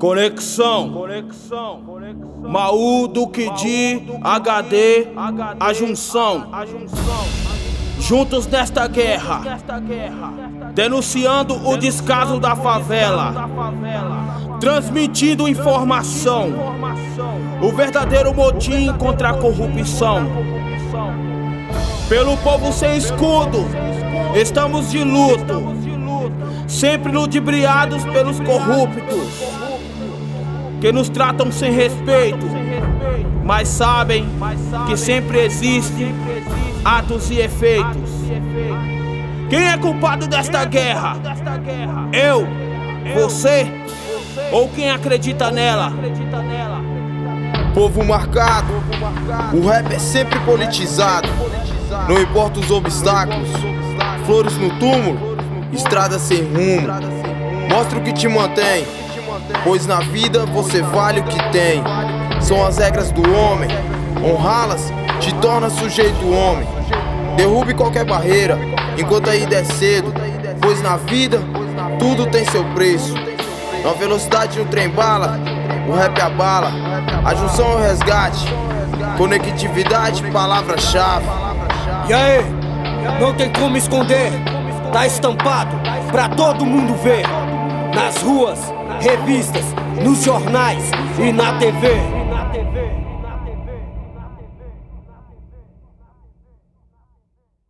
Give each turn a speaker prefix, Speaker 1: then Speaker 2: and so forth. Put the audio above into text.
Speaker 1: Conexão Maú, Duque de HD, a junção. Juntos nesta guerra, denunciando o descaso da favela, transmitindo informação, o verdadeiro motim contra a corrupção. Pelo povo sem escudo, estamos de luto, sempre ludibriados pelos corruptos, que nos tratam sem respeito, mas sabem que sempre existem atos e efeitos. Quem é culpado desta guerra? Eu? Você? Ou quem acredita nela?
Speaker 2: Povo marcado, o rap é sempre politizado. Não importa os obstáculos, flores no túmulo, estrada sem rumo. Mostra o que te mantém, pois na vida você vale o que tem. São as regras do homem, honrá-las te torna sujeito homem. Derrube qualquer barreira, enquanto ainda é cedo, pois na vida tudo tem seu preço. Na velocidade de um trem-bala, o rap abala. A junção é o resgate, conectividade, palavra-chave.
Speaker 3: E aí, não tem como esconder, tá estampado pra todo mundo ver. Nas ruas, revistas, nos jornais e na TV.